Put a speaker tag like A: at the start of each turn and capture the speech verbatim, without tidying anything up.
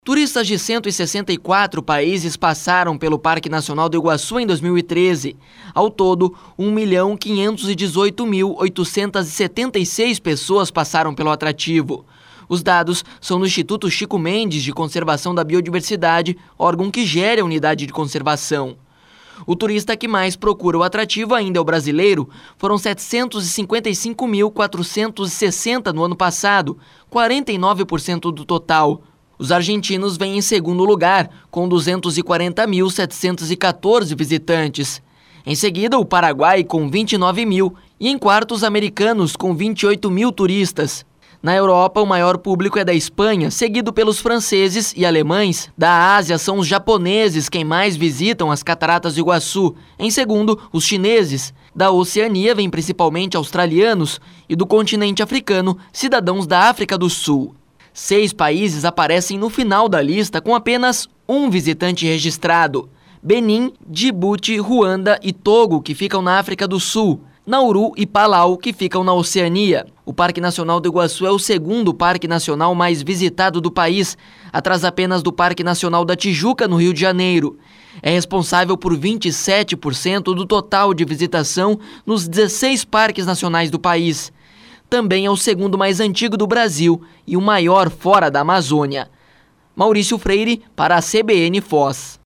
A: Turistas de cento e sessenta e quatro países passaram pelo Parque Nacional do Iguaçu em dois mil e treze. Ao todo, um milhão quinhentos e dezoito mil oitocentas e setenta e seis pessoas passaram pelo atrativo. Os dados são do Instituto Chico Mendes de Conservação da Biodiversidade, órgão que gera a unidade de conservação. O turista que mais procura o atrativo ainda é o brasileiro. Foram setecentos e cinquenta e cinco mil quatrocentos e sessenta no ano passado, quarenta e nove por cento do total. Os argentinos vêm em segundo lugar, com duzentos e quarenta mil setecentos e quatorze visitantes. Em seguida, o Paraguai, com vinte e nove mil, e em quarto, os americanos, com vinte e oito mil turistas. Na Europa, o maior público é da Espanha, seguido pelos franceses e alemães. Da Ásia, são os japoneses quem mais visitam as Cataratas do Iguaçu. Em segundo, os chineses. Da Oceania, vêm principalmente australianos. E do continente africano, cidadãos da África do Sul. Seis países aparecem no final da lista com apenas um visitante registrado: Benin, Djibouti, Ruanda e Togo, que ficam na África do Sul, Nauru e Palau, que ficam na Oceania. O Parque Nacional do Iguaçu é o segundo parque nacional mais visitado do país, atrás apenas do Parque Nacional da Tijuca, no Rio de Janeiro. É responsável por vinte e sete por cento do total de visitação nos dezesseis parques nacionais do país. Também é o segundo mais antigo do Brasil e o maior fora da Amazônia. Maurício Freire, para a C B N Foz.